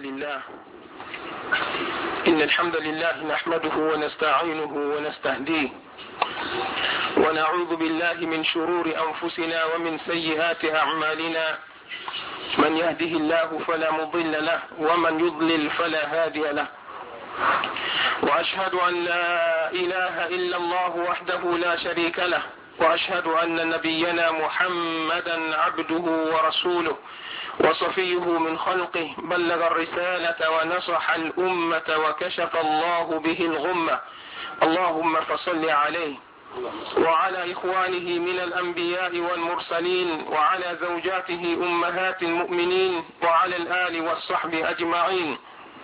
إن الحمد لله نحمده ونستعينه ونستهديه ونعوذ بالله من شرور أنفسنا ومن سيئات أعمالنا. من يهده الله فلا مضل له ومن يضلل فلا هادي له. وأشهد أن لا إله إلا الله وحده لا شريك له، وأشهد أن نبينا محمدا عبده ورسوله وصفيه من خلقه، بلغ الرسالة ونصح الأمة وكشف الله به الغمة. اللهم فصل عليه وعلى إخوانه من الأنبياء والمرسلين وعلى زوجاته أمهات المؤمنين وعلى الآل والصحب أجمعين.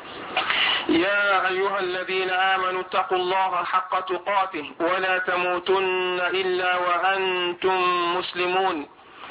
يا أيها الذين آمنوا اتقوا الله حق تقاته ولا تموتن إلا وأنتم مسلمون.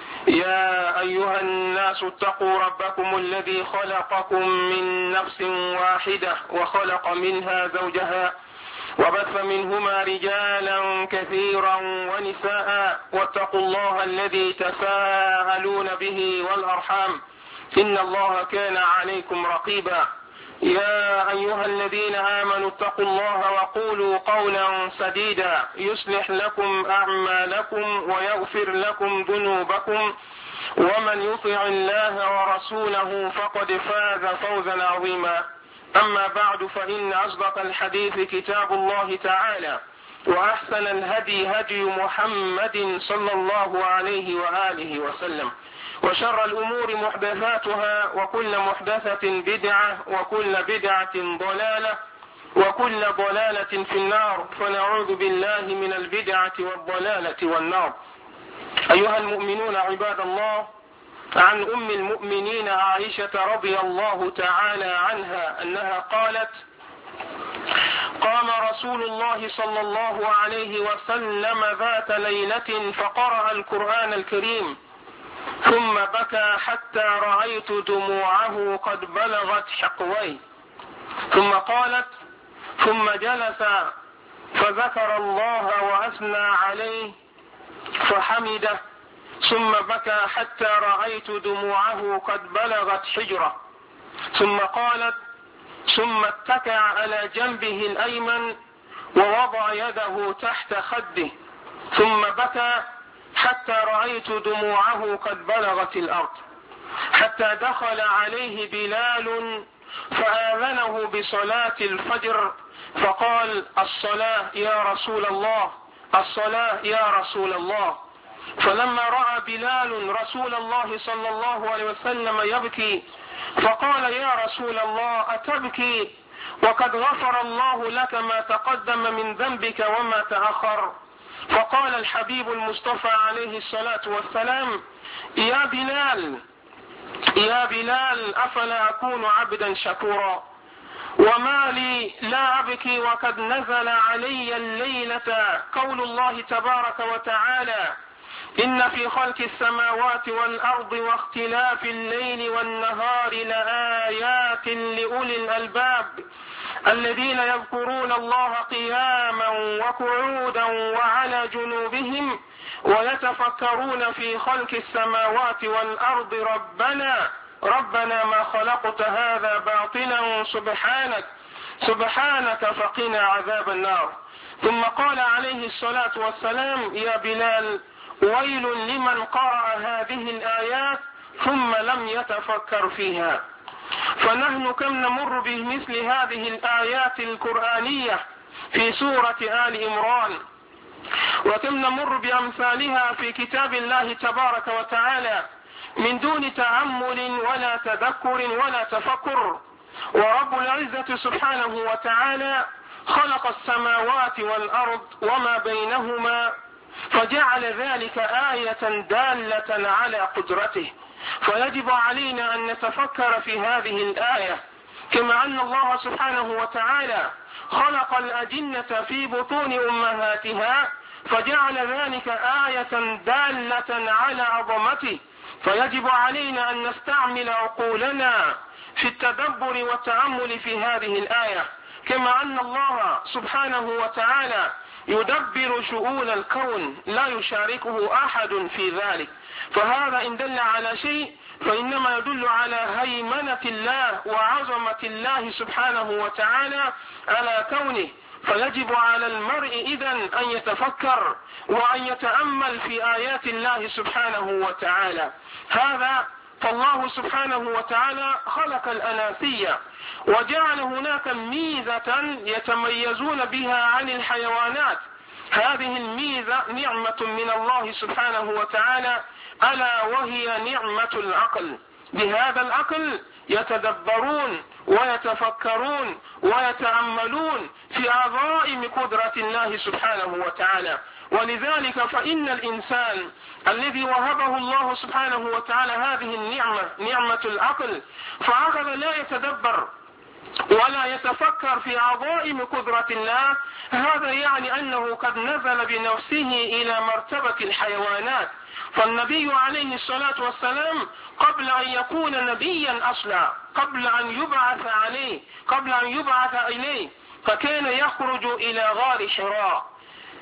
يا أيها الناس اتقوا ربكم الذي خلقكم من نفس واحدة وخلق منها زوجها وبث منهما رجالا كثيرا ونساء، واتقوا الله الذي تساءلون به والأرحام إن الله كان عليكم رقيبا. يا أيها الذين آمنوا اتقوا الله وقولوا قولا سديدا يصلح لكم أعمالكم ويغفر لكم ذنوبكم، ومن يطع الله ورسوله فقد فاز فوزا عظيما. أما بعد، فإن أصدق الحديث كتاب الله تعالى، وأحسن الهدي هدي محمد صلى الله عليه وآله وسلم، وشر الأمور محدثاتها، وكل محدثة بدعة، وكل بدعة ضلالة، وكل ضلالة في النار، فنعوذ بالله من البدعة والضلالة والنار. أيها المؤمنون عباد الله، عن أم المؤمنين عائشة رضي الله تعالى عنها أنها قالت: قام رسول الله صلى الله عليه وسلم ذات ليلة فقرأ القرآن الكريم، ثم بكى حتى رأيت دموعه قد بلغت حقويه، ثم قالت: ثم جلس فذكر الله وأثنى عليه فحمده، ثم بكى حتى رأيت دموعه قد بلغت حجره، ثم قالت: ثم اتكأ على جنبه الأيمن ووضع يده تحت خده، ثم بكى حتى رأيت دموعه قد بلغت الأرض، حتى دخل عليه بلال فآذنه بصلاة الفجر فقال: الصلاة يا رسول الله، الصلاة يا رسول الله. فلما رأى بلال رسول الله صلى الله عليه وسلم يبكي فقال: يا رسول الله أتبكي وقد غفر الله لك ما تقدم من ذنبك وما تأخر؟ فقال الحبيب المصطفى عليه الصلاة والسلام: يا بلال أفلا أكون عبدا شكورا؟ وما لي لا أبكي وقد نزل علي الليلة قول الله تبارك وتعالى: إن في خلق السماوات والأرض واختلاف الليل والنهار لآيات لأولي الألباب الذين يذكرون الله قياما وقعودا وعلى جنوبهم ويتفكرون في خلق السماوات والأرض ربنا ما خلقت هذا باطلا سبحانك فقنا عذاب النار. ثم قال عليه الصلاة والسلام: يا بلال ويل لمن قرأ هذه الآيات ثم لم يتفكر فيها. فنحن كم نمر بمثل هذه الآيات القرآنية في سورة آل عمران، وكم نمر بأمثالها في كتاب الله تبارك وتعالى من دون تأمل ولا تذكر ولا تفكر. ورب العزة سبحانه وتعالى خلق السماوات والأرض وما بينهما فجعل ذلك آية دالة على قدرته، فيجب علينا أن نتفكر في هذه الآية، كما أن الله سبحانه وتعالى خلق الأجنة في بطون أمهاتها فجعل ذلك آية دالة على عظمته، فيجب علينا أن نستعمل عقولنا في التدبر والتأمل في هذه الآية، كما أن الله سبحانه وتعالى يدبر شؤون الكون لا يشاركه أحد في ذلك. فهذا إن دل على شيء فإنما يدل على هيمنة الله وعظمة الله سبحانه وتعالى على كونه. فيجب على المرء إذن أن يتفكر وأن يتأمل في آيات الله سبحانه وتعالى. هذا فالله سبحانه وتعالى خلق الأناسية وجعل هناك ميزة يتميزون بها عن الحيوانات. هذه الميزة نعمة من الله سبحانه وتعالى، ألا وهي نعمة العقل. بهذا العقل يتدبرون ويتفكرون ويتأملون في عظائم قدرة الله سبحانه وتعالى. ولذلك فإن الإنسان الذي وهبه الله سبحانه وتعالى هذه النعمة، نعمة العقل، فأخذ لا يتدبر ولا يتفكر في عظائم قدرة الله، هذا يعني أنه قد نزل بنفسه إلى مرتبة الحيوانات. فالنبي عليه الصلاة والسلام قبل أن يكون نبيا أصلا، قبل أن يبعث إليه، فكان يخرج إلى غار حراء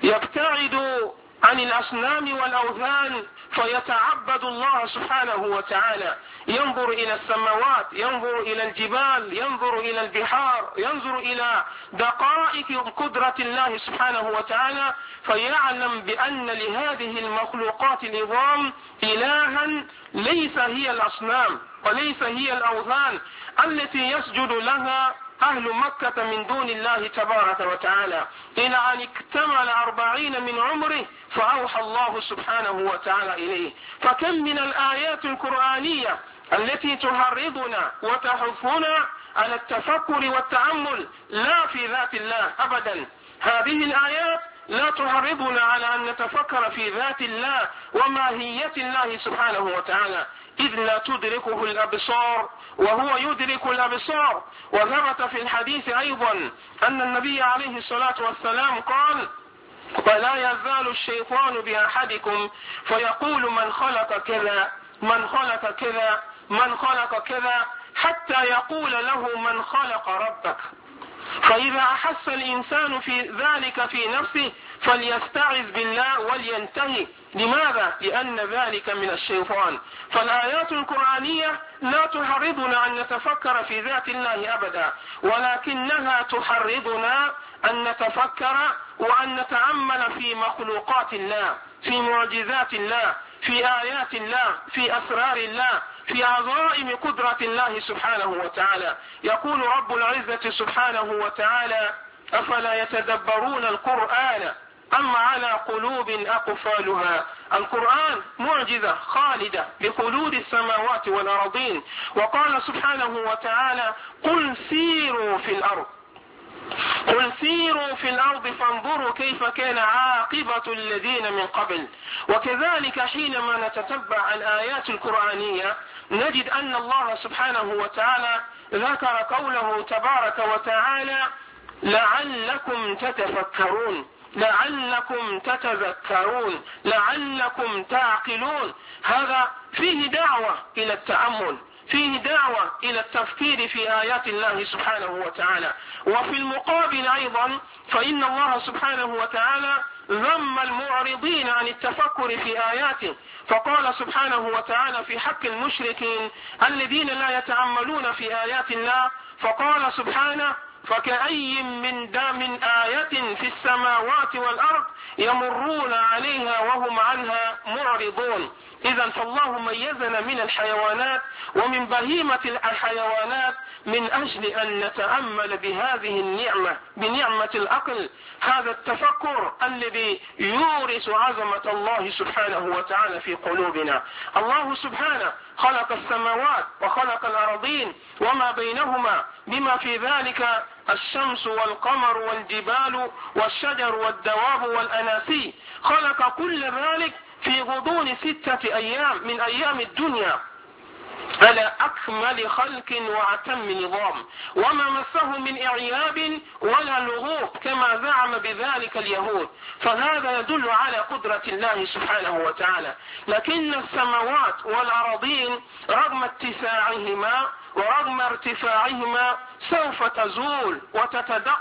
يبتعد عن الأصنام والأوثان فيتعبد الله سبحانه وتعالى، ينظر إلى السماوات، ينظر إلى الجبال، ينظر إلى البحار، ينظر إلى دقائق قدرة الله سبحانه وتعالى، فيعلم بأن لهذه المخلوقات العظام إلها ليس هي الأصنام وليس هي الأوثان التي يسجد لها أهل مكة من دون الله تبارك وتعالى، إلى أن اكتمل 40 من عمره فأوحى الله سبحانه وتعالى إليه. فكم من الآيات القرآنية التي تهرضنا وتحثنا على التفكر والتأمل لا في ذات الله أبدا. هذه الآيات لا تهرضنا على أن نتفكر في ذات الله وماهية الله سبحانه وتعالى، إذ لا تدركه الأبصار وهو يدرك الأبصار. وثبت في الحديث أيضا أن النبي عليه الصلاة والسلام قال: ولا يزال الشيطان بأحدكم فيقول من خلق كذا من خلق كذا من خلق كذا حتى يقول له من خلق ربك. فإذا أحس الإنسان في ذلك في نفسه فليستعذ بالله ولينتهي. لماذا؟ لأن ذلك من الشيطان. فالآيات القرآنية لا تحرضنا أن نتفكر في ذات الله أبدا، ولكنها تحرضنا أن نتفكر وأن نتأمل في مخلوقات الله، في معجزات الله، في آيات الله، في أسرار الله، في عظائم قدرة الله سبحانه وتعالى. يقول رب العزة سبحانه وتعالى: أفلا يتدبرون القرآن أم على قلوب أقفالها. القرآن معجزة خالدة بخلود السماوات والأرضين. وقال سبحانه وتعالى: قل سيروا في الأرض، قل سيروا في الأرض فانظروا كيف كان عاقبة الذين من قبل. وكذلك حينما نتتبع الآيات القرآنية نجد أن الله سبحانه وتعالى ذكر قوله تبارك وتعالى: لعلكم تتفكرون، لعلكم تتذكرون، لعلكم تعقلون. هذا فيه دعوة إلى التأمل، فيه دعوة إلى التفكير في آيات الله سبحانه وتعالى. وفي المقابل أيضا فإن الله سبحانه وتعالى ذم المعرضين عن التفكر في آياته، فقال سبحانه وتعالى في حق المشركين الذين لا يتأملون في آيات الله، فقال سبحانه: فكأي من آية في السماوات والأرض يمرون عليها وهم عنها معرضون. إذن فالله ميزنا من الحيوانات ومن بهيمة الحيوانات من أجل أن نتأمل بهذه النعمة، بنعمة العقل، هذا التفكر الذي يورث عظمة الله سبحانه وتعالى في قلوبنا. الله سبحانه خلق السماوات وخلق الأرضين وما بينهما بما في ذلك الشمس والقمر والجبال والشجر والدواب والأناسي، خلق كل ذلك في غضون 6 أيام من أيام الدنيا على أكمل خلق وأتم نظام، وما مسه من إعياب ولا لغوب كما زعم بذلك اليهود. فهذا يدل على قدرة الله سبحانه وتعالى. لكن السماوات والأراضين رغم اتساعهما ورغم ارتفاعهما سوف تزول وتتدقق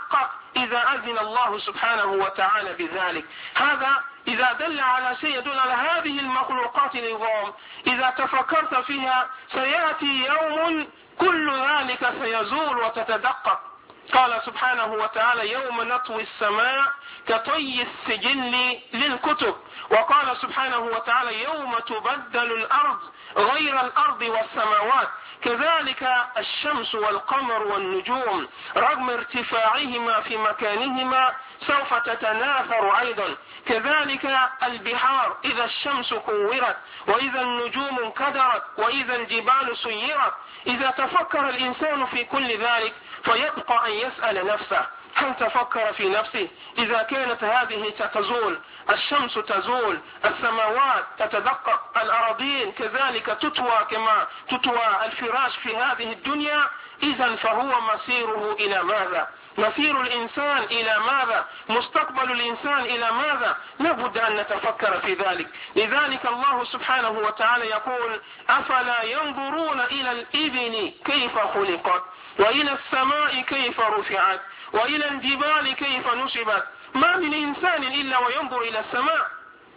إذا أذن الله سبحانه وتعالى بذلك. هذا إذا دل على شيء يدل على هذه المخلوقات العظام، إذا تفكرت فيها سيأتي يوم كل ذلك سيزول وتتدقق. قال سبحانه وتعالى يوم نطوي السماء كطي السجل للكتب، وقال سبحانه وتعالى يوم تبدل الأرض غير الأرض والسماوات. كذلك الشمس والقمر والنجوم رغم ارتفاعهما في مكانهما سوف تتناثر أيضا. كذلك البحار إذا الشمس كورت وإذا النجوم انكدرت وإذا الجبال سيرت. إذا تفكر الإنسان في كل ذلك فيبقى أن يسأل نفسه هل تفكر في نفسه إذا كانت هذه تزول، الشمس تزول، السماوات تتدقق، الأراضين كذلك تطوى كما تطوى الفراش في هذه الدنيا، إذا فهو مصيره إلى ماذا؟ مصير الإنسان إلى ماذا؟ مستقبل الإنسان إلى ماذا؟ لابد أن نتفكر في ذلك. لذلك الله سبحانه وتعالى يقول أفلا ينظرون إلى الإبل كيف خلقت وإلى السماء كيف رفعت وإلى الجبال كيف نصبت. ما من إنسان إلا وينظر إلى السماء،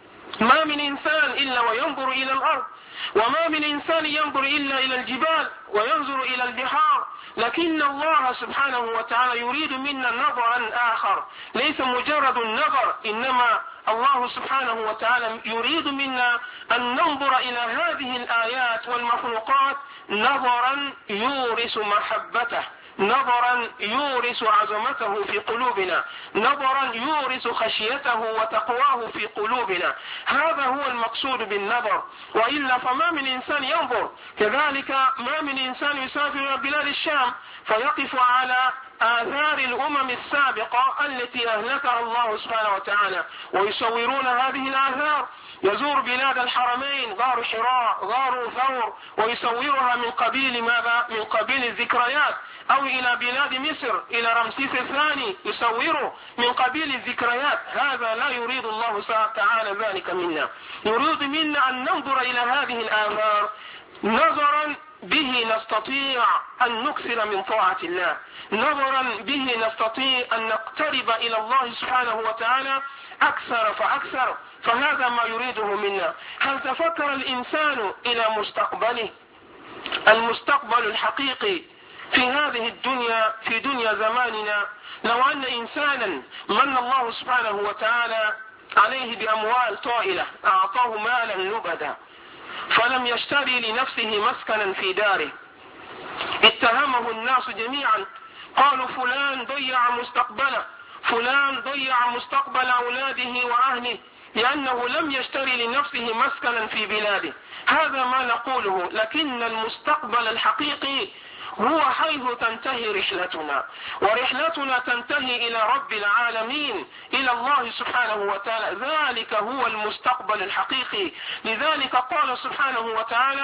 ما من إنسان إلا وينظر إلى الأرض، وما من إنسان ينظر إلا إلى الجبال وينظر إلى البحار. لكن الله سبحانه وتعالى يريد منا نظرا آخر، ليس مجرد النظر، إنما الله سبحانه وتعالى يريد منا أن ننظر إلى هذه الآيات والمخلوقات نظرا يورث محبته، نظرا يورث عظمته في قلوبنا، نظرا يورث خشيته وتقواه في قلوبنا. هذا هو المقصود بالنظر، وإلا فما من إنسان ينظر. كذلك ما من إنسان يسافر إلى بلاد الشام فيقف على آثار الأمم السابقة التي أهلكها الله سبحانه وتعالى ويصورون هذه الآثار. يزور بلاد الحرمين، غار حراء، غار ثور، ويصورها من قبيل ماذا؟ من قبيل الذكريات. أو إلى بلاد مصر، إلى رمسيس الثاني، يصوره من قبيل الذكريات. هذا لا يريد الله تعالى ذلك منا، يريد منا أن ننظر إلى هذه الآثار نظرا به نستطيع أن نكثر من طاعة الله، نظرا به نستطيع أن نقترب إلى الله سبحانه وتعالى أكثر فأكثر. فهذا ما يريده منا. هل تفكر الإنسان إلى مستقبله، المستقبل الحقيقي في هذه الدنيا، في دنيا زماننا؟ لو أن إنسانا من الله سبحانه وتعالى عليه بأموال طائلة، أعطاه مالا لبدا، فلم يشتري لنفسه مسكنا في داره، اتهمه الناس جميعا، قالوا فلان ضيع مستقبله، فلان ضيع مستقبل أولاده وأهله لأنه لم يشتري لنفسه مسكنا في بلاده. هذا ما نقوله. لكن المستقبل الحقيقي هو حيث تنتهي رحلتنا، ورحلتنا تنتهي إلى رب العالمين، إلى الله سبحانه وتعالى. ذلك هو المستقبل الحقيقي. لذلك قال سبحانه وتعالى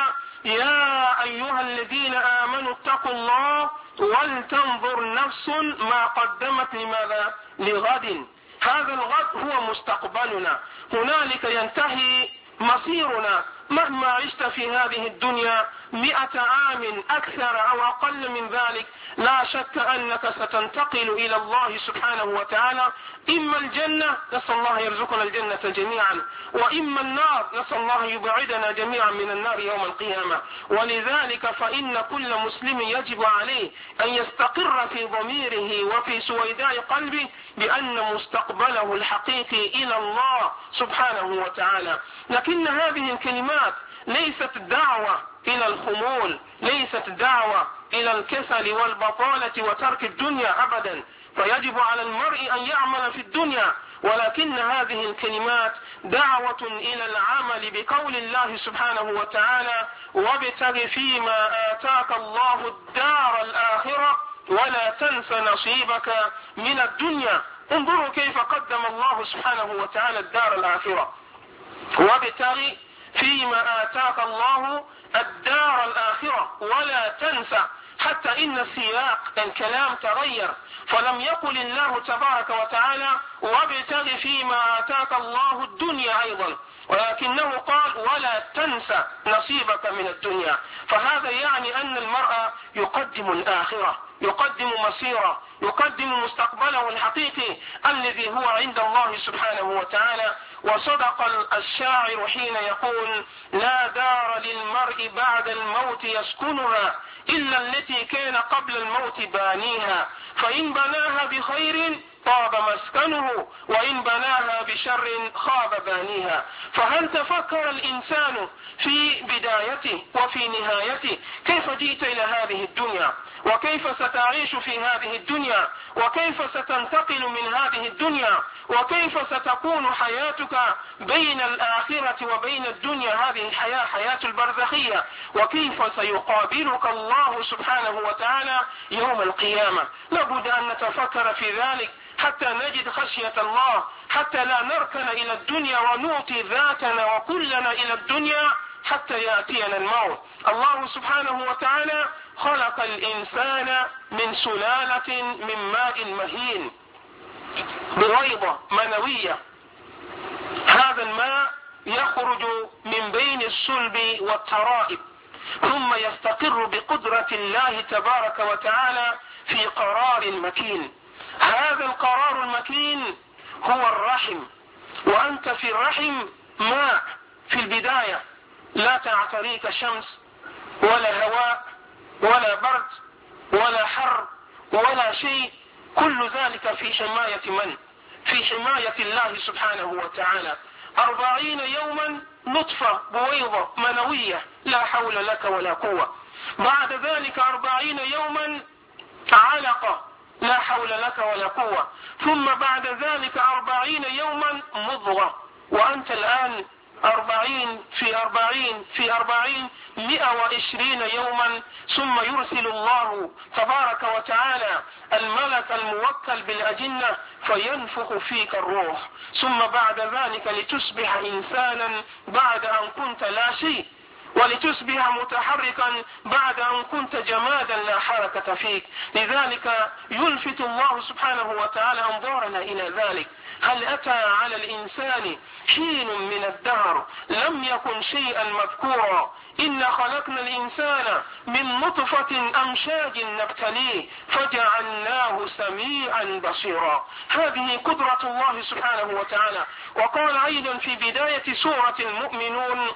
يا أيها الذين آمنوا اتقوا الله ولتنظر نفس ما قدمت لماذا؟ لغد. هذا الغد هو مستقبلنا، هنالك ينتهي مصيرنا. مهما عشت في هذه الدنيا 100 عام أكثر أو أقل من ذلك، لا شك أنك ستنتقل إلى الله سبحانه وتعالى، إما الجنة، نسأل الله يرزقنا الجنة جميعا، وإما النار، نسأل الله يبعدنا جميعا من النار يوم القيامة. ولذلك فإن كل مسلم يجب عليه أن يستقر في ضميره وفي سويداء قلبه بأن مستقبله الحقيقي إلى الله سبحانه وتعالى. لكن هذه الكلمات ليست دعوة إلى الخمول، ليست دعوة إلى الكسل والبطالة وترك الدنيا أبدا، فيجب على المرء أن يعمل في الدنيا. ولكن هذه الكلمات دعوة إلى العمل بقول الله سبحانه وتعالى وابتغ فيما آتاك الله الدار الآخرة ولا تنس نصيبك من الدنيا. انظروا كيف قدم الله سبحانه وتعالى الدار الآخرة، وابتغ فيما آتاك الله الدار الآخرة ولا تنسى، حتى إن سياق الكلام تغير، فلم يقل الله تبارك وتعالى وابتغ فيما آتاك الله الدنيا أيضا، ولكنه قال ولا تنسى نصيبك من الدنيا. فهذا يعني أن المرء يقدم الآخرة، يقدم مصيره، يقدم مستقبله الحقيقي الذي هو عند الله سبحانه وتعالى. وصدق الشاعر حين يقول: لا دار للمرء بعد الموت يسكنها إلا التي كان قبل الموت بانيها، فإن بناها بخير طاب مسكنه وإن بناها بشر خاب بانيها. فهل تفكر الإنسان في بدايته وفي نهايته كيف جئت إلى هذه الدنيا، وكيف ستعيش في هذه الدنيا، وكيف ستنتقل من هذه الدنيا، وكيف ستكون حياتك بين الآخرة وبين الدنيا، هذه الحياة حياة البرزخية، وكيف سيقابلك الله سبحانه وتعالى يوم القيامة. لابد أن نتفكر في ذلك حتى نجد خشية الله، حتى لا نركن إلى الدنيا ونعطي ذاتنا وكلنا إلى الدنيا حتى يأتينا الموت. الله سبحانه وتعالى خلق الإنسان من سلالة من ماء مهين، بويضة منوية. هذا الماء يخرج من بين الصلب والترائب، ثم يستقر بقدرة الله تبارك وتعالى في قرار مكين. هذا القرار المكين هو الرحم، وأنت في الرحم ماء في البداية، لا تعتريك شمس ولا هواء ولا برد ولا حر ولا شيء، كل ذلك في حماية من؟ في حماية الله سبحانه وتعالى. 40 يوما نطفة بويضة منوية، لا حول لك ولا قوة. بعد ذلك 40 يوما علقة، لا حول لك ولا قوة. ثم بعد ذلك 40 يوما مضغة، وأنت الآن 40 في 40 في 40 120 يوما. ثم يرسل الله تبارك وتعالى الملك الموكل بالأجنة فينفخ فيك الروح، ثم بعد ذلك لتصبح إنسانا بعد أن كنت لا شيء، ولتصبح متحركا بعد أن كنت جمادا لا حركة فيك. لذلك يلفت الله سبحانه وتعالى أنظارنا إلى ذلك. هل أتى على الإنسان حين من الدهر لم يكن شيئا مذكورا؟ إن خلقنا الإنسان من نطفة أمشاج نبتليه فجعلناه سميعا بصيرا. هذه قدرة الله سبحانه وتعالى. وقال أيضا في بداية سورة المؤمنون: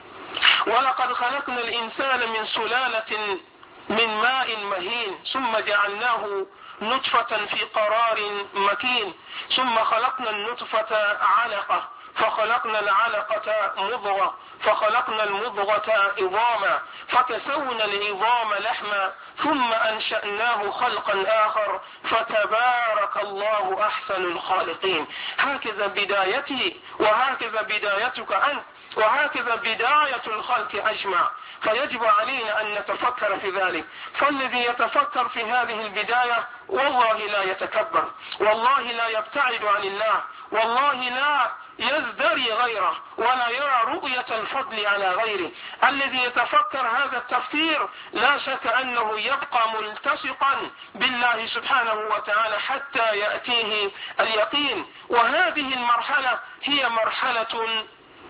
ولقد خلقنا الإنسان من سلالة من ماء مهين ثم جعلناه نطفة في قرار مكين ثم خلقنا النطفة علقة فخلقنا العلقة مضغة فخلقنا المضغة عظاما فكسونا العظام لحما ثم أنشأناه خلقا آخر فتبارك الله أحسن الخالقين. هكذا بدايتي وهكذا بدايتك أنت وهكذا بداية الخلق أجمع. فيجب علينا أن نتفكر في ذلك. فالذي يتفكر في هذه البداية والله لا يتكبر، والله لا يبتعد عن الله، والله لا يزدري غيره ولا يرى رؤية الفضل على غيره. الذي يتفكر هذا التفكير لا شك أنه يبقى ملتصقا بالله سبحانه وتعالى حتى يأتيه اليقين. وهذه المرحلة هي مرحلة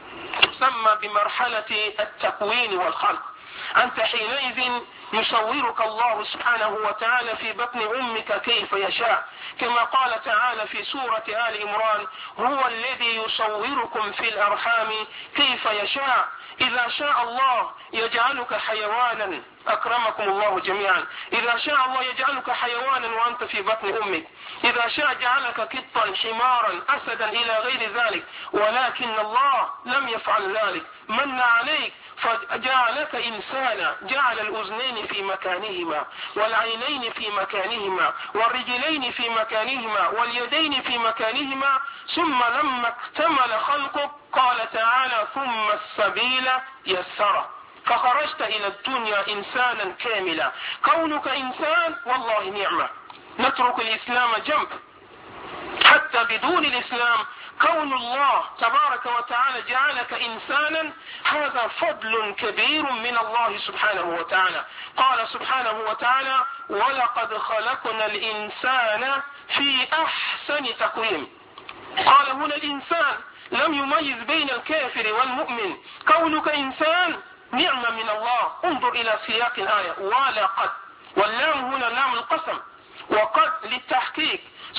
تسمى بمرحلة التكوين والخلق. أنت حينئذ يصورك الله سبحانه وتعالى في بطن أمك كيف يشاء، كما قال تعالى في سورة آل عمران: هو الذي يصوركم في الأرحام كيف يشاء. إذا شاء الله يجعلك حيوانا، أكرمكم الله جميعا، إذا شاء الله يجعلك حيوانا وأنت في بطن أمك، إذا شاء جعلك قطا حمارا أسدا إلى غير ذلك، ولكن الله لم يفعل ذلك، من عليك فجعلك إنسانا، جعل الأذنين في مكانهما والعينين في مكانهما والرجلين في مكانهما واليدين في مكانهما، ثم لما اكتمل خلقك قال تعالى: ثم السبيل يسره، فخرجت إلى الدنيا إنسانا كاملا. كونك إنسان والله نعمة، نترك الإسلام جنب، حتى بدون الإسلام كون الله تبارك وتعالى جعلك إنسانا هذا فضل كبير من الله سبحانه وتعالى. قال سبحانه وتعالى: ولقد خلقنا الإنسان في أحسن تقويم. قال هنا الإنسان، لم يميز بين الكافر والمؤمن. كونك إنسان نعمة من الله. انظر إلى سياق الآية: ولقد، واللام هنا لام القسم، وقد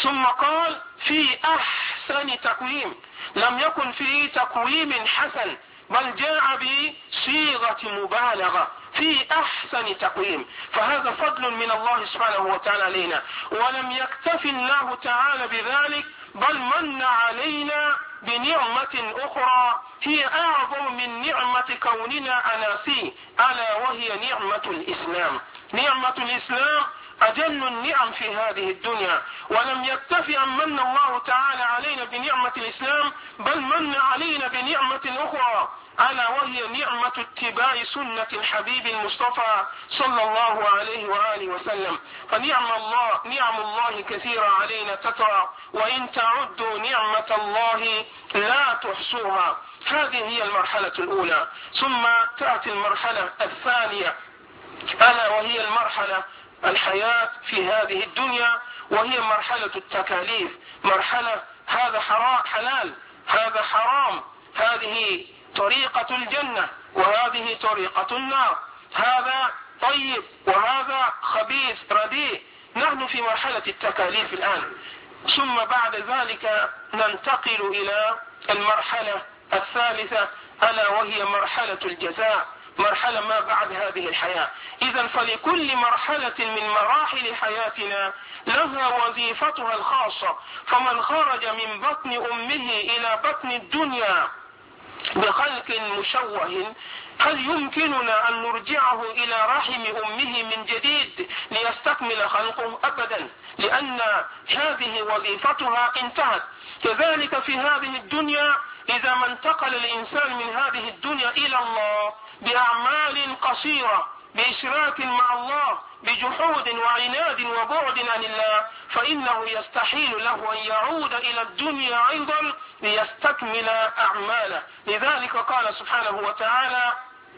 ثم قال في احسن تقويم، لم يكن في تقويم حسن، بل جاء بصيغة مبالغة في احسن تقويم. فهذا فضل من الله سبحانه وتعالى علينا. ولم يكتفي الله تعالى بذلك، بل من علينا بنعمة اخرى هي اعظم من نعمة كوننا اناسي، الا وهي نعمة الاسلام. نعمة الاسلام اجل النعم في هذه الدنيا. ولم يكتفي ان من الله تعالى علينا بنعمة الاسلام، بل من علينا بنعمة اخرى، الا وهي نعمة اتباع سنة الحبيب المصطفى صلى الله عليه وآله وسلم. نعم الله كثيرة علينا تترى، وان تعدوا نعمة الله لا تحصوها. هذه هي المرحلة الاولى. ثم تأتي المرحلة الثانية، الا وهي المرحلة الحياة في هذه الدنيا، وهي مرحلة التكاليف. مرحلة هذا حلال، هذا حرام، هذه طريقة الجنة وهذه طريقة النار، هذا طيب وهذا خبيث رديء. نحن في مرحلة التكاليف الآن. ثم بعد ذلك ننتقل إلى المرحلة الثالثة، ألا وهي مرحلة الجزاء، مرحلة ما بعد هذه الحياة. إذن فلكل مرحلة من مراحل حياتنا لها وظيفتها الخاصة. فمن خرج من بطن أمه إلى بطن الدنيا بخلق مشوه، هل يمكننا أن نرجعه إلى رحم أمه من جديد ليستكمل خلقه؟ أبدا، لأن هذه وظيفتها انتهت. كذلك في هذه الدنيا، إذا ما انتقل الإنسان من هذه الدنيا إلى الله بأعمال قصيرة، بإشراك مع الله، بجحود وعناد وبعد عن الله، فإنه يستحيل له أن يعود إلى الدنيا أيضا ليستكمل أعماله. لذلك قال سبحانه وتعالى: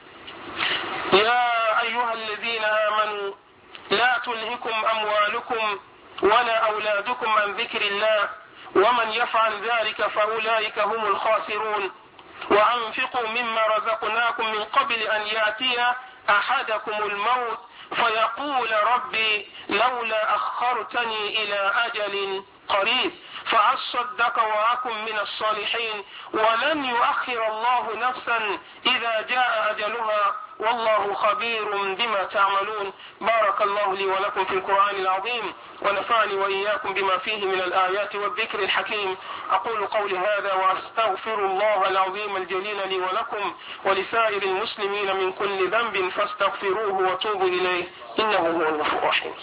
يا أيها الذين آمنوا لا تلهكم أموالكم ولا أولادكم عن ذكر الله ومن يفعل ذلك فأولئك هم الخاسرون وأنفقوا مما رزقناكم من قبل أن يأتي أحدكم الموت فيقول ربي لولا أخرتني إلى أجل قريب فأصدق وأكن من الصالحين ولن يؤخر الله نفسا إذا جاء أجلها والله خبير بما تعملون. بارك الله لي ولكم في القرآن العظيم، ونفعني وإياكم بما فيه من الآيات والذكر الحكيم. أقول قولي هذا وأستغفر الله العظيم الجليل لي ولكم ولسائر المسلمين من كل ذنب فاستغفروه وتوبوا إليه إنه هو الغفور الرحيم.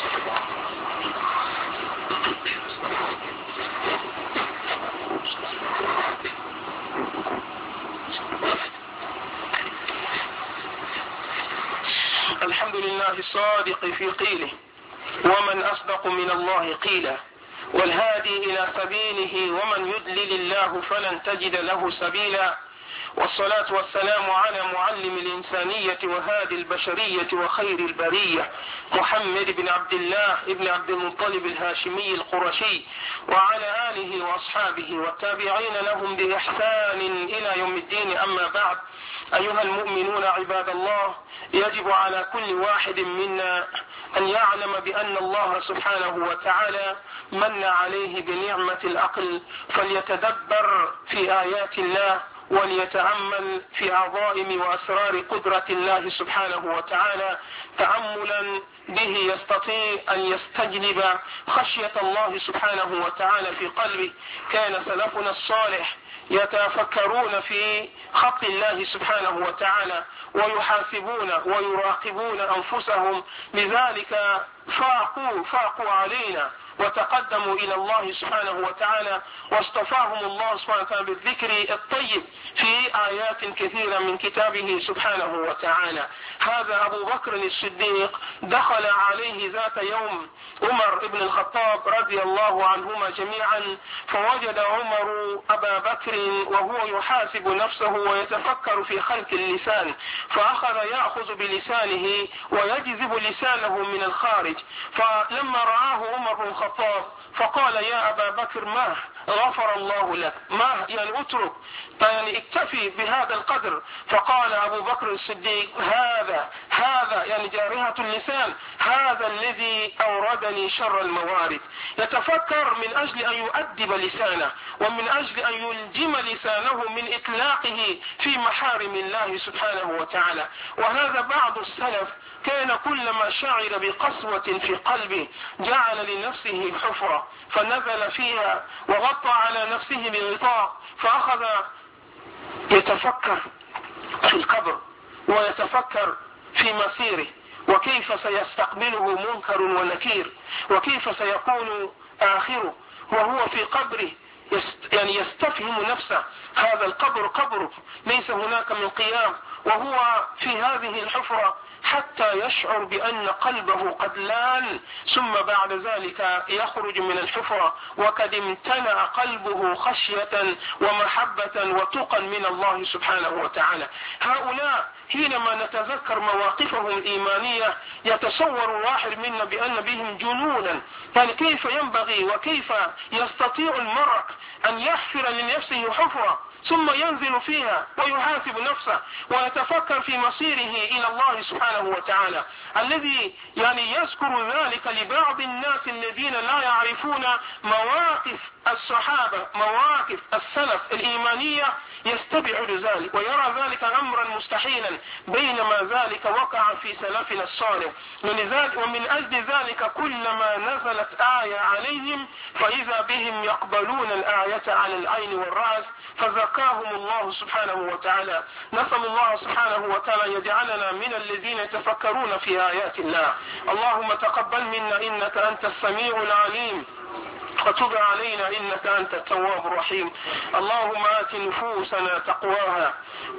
الحمد لله الصادق في قيله، ومن أصدق من الله قيلا، والهادي إلى سبيله، ومن يضلل الله فلن تجد له سبيلا. والصلاة والسلام على معلم الإنسانية وهادي البشرية وخير البرية محمد بن عبد الله بن عبد المطلب الهاشمي القرشي، وعلى آله وأصحابه والتابعين لهم بإحسان إلى يوم الدين. أما بعد، أيها المؤمنون عباد الله، يجب على كل واحد منا أن يعلم بأن الله سبحانه وتعالى من عليه بنعمة العقل، فليتدبر في آيات الله وليتأمل في عظائم وأسرار قدرة الله سبحانه وتعالى تأملا به يستطيع أن يستجلب خشية الله سبحانه وتعالى في قلبه. كان سلفنا الصالح يتفكرون في خلق الله سبحانه وتعالى ويحاسبون ويراقبون أنفسهم، لذلك فاقوا علينا وتقدموا إلى الله سبحانه وتعالى، واصطفاهم الله سبحانه وتعالى بالذكر الطيب في آيات كثيرة من كتابه سبحانه وتعالى. هذا أبو بكر الصديق دخل عليه ذات يوم عمر بن الخطاب رضي الله عنهما جميعا، فوجد عمر أبا بكر وهو يحاسب نفسه ويتفكر في خلق اللسان، فأخذ يأخذ بلسانه ويجذب لسانه من الخارج. فلما رآه عمر بن الخطاب فقال: يا أبا بكر، ما غفر الله لك. ما يعني اترك، يعني اكتفي بهذا القدر. فقال ابو بكر الصديق هذا يعني جارحة اللسان، هذا الذي اوردني شر الموارد. يتفكر من اجل ان يؤدب لسانه، ومن اجل ان يلجم لسانه من اطلاقه في محارم الله سبحانه وتعالى. وهذا بعض السلف كان كلما شعر بقسوة في قلبه جعل لنفسه حفرة فنزل فيها وغطى على نفسه بغطاء، فأخذ يتفكر في القبر ويتفكر في مصيره، وكيف سيستقبله منكر ونكير، وكيف سيكون آخره وهو في قبره. يعني يستفهم نفسه، هذا القبر قبره، ليس هناك من قيام، وهو في هذه الحفرة حتى يشعر بأن قلبه قد لان، ثم بعد ذلك يخرج من الحفرة وقد امتلأ قلبه خشية ومحبة وتقى من الله سبحانه وتعالى. هؤلاء حينما نتذكر مواقفهم الإيمانية يتصور الواحد منا بأن بهم جنونا. يعني كيف ينبغي وكيف يستطيع المرء أن يحفر لنفسه حفرة ثم ينزل فيها ويحاسب نفسه ويتفكر في مصيره إلى الله سبحانه وتعالى، الذي يعني يذكر ذلك لبعض الناس الذين لا يعرفون مواقف الصحابة، مواقف السلف الإيمانية، يستبعد ذلك ويرى ذلك أمرا مستحيلا، بينما ذلك وقع في سلفنا الصالح. ومن أجل ذلك كلما نزلت آية عليهم فإذا بهم يقبلون الآية على العين والرأس، فزكاهم الله سبحانه وتعالى. نسأل الله سبحانه وتعالى يجعلنا من الذين يتفكرون في آيات الله. اللهم تقبل منا إنك أنت السميع العليم، وتب علينا إنك أنت التواب الرحيم. اللهم آت نفوسنا تقواها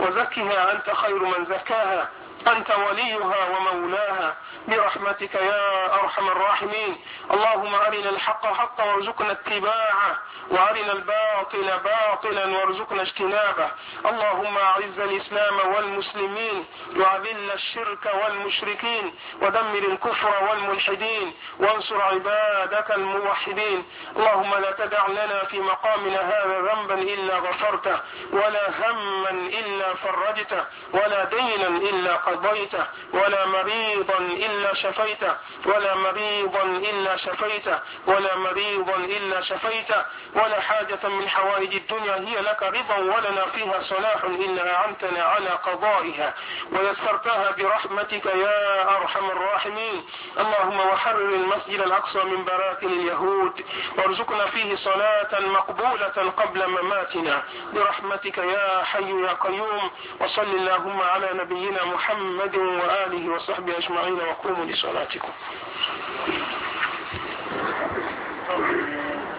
وزكها أنت خير من زكاها، أنت وليها ومولاها، برحمتك يا أرحم الراحمين. اللهم أرنا الحق حقا وارزقنا اتباعه، وأرنا الباطل باطلا وارزقنا اجتنابه. اللهم أعز الإسلام والمسلمين، وأذل الشرك والمشركين، ودمر الكفر والملحدين، وانصر عبادك الموحدين. اللهم لا تدع لنا في مقامنا هذا ذنبا إلا غفرته، ولا هما إلا فرجته، ولا دينا إلا قضيته، ولا مريضا إلا شفيته، ولا مريضا إلا شفيته، ولا مريضا إلا شفيته، ولا حاجة من حوائج الدنيا هي لك رضا ولنا فيها صلاح إلا أعنتنا على قضائها ويسرتها برحمتك يا أرحم الراحمين. اللهم وحرر المسجد الأقصى من براثن اليهود، وارزقنا فيه صلاة مقبولة قبل مماتنا برحمتك يا حي يا قيوم. وصل اللهم على نبينا محمد وآله وصحبه أجمعين، وقوموا لصلاتكم.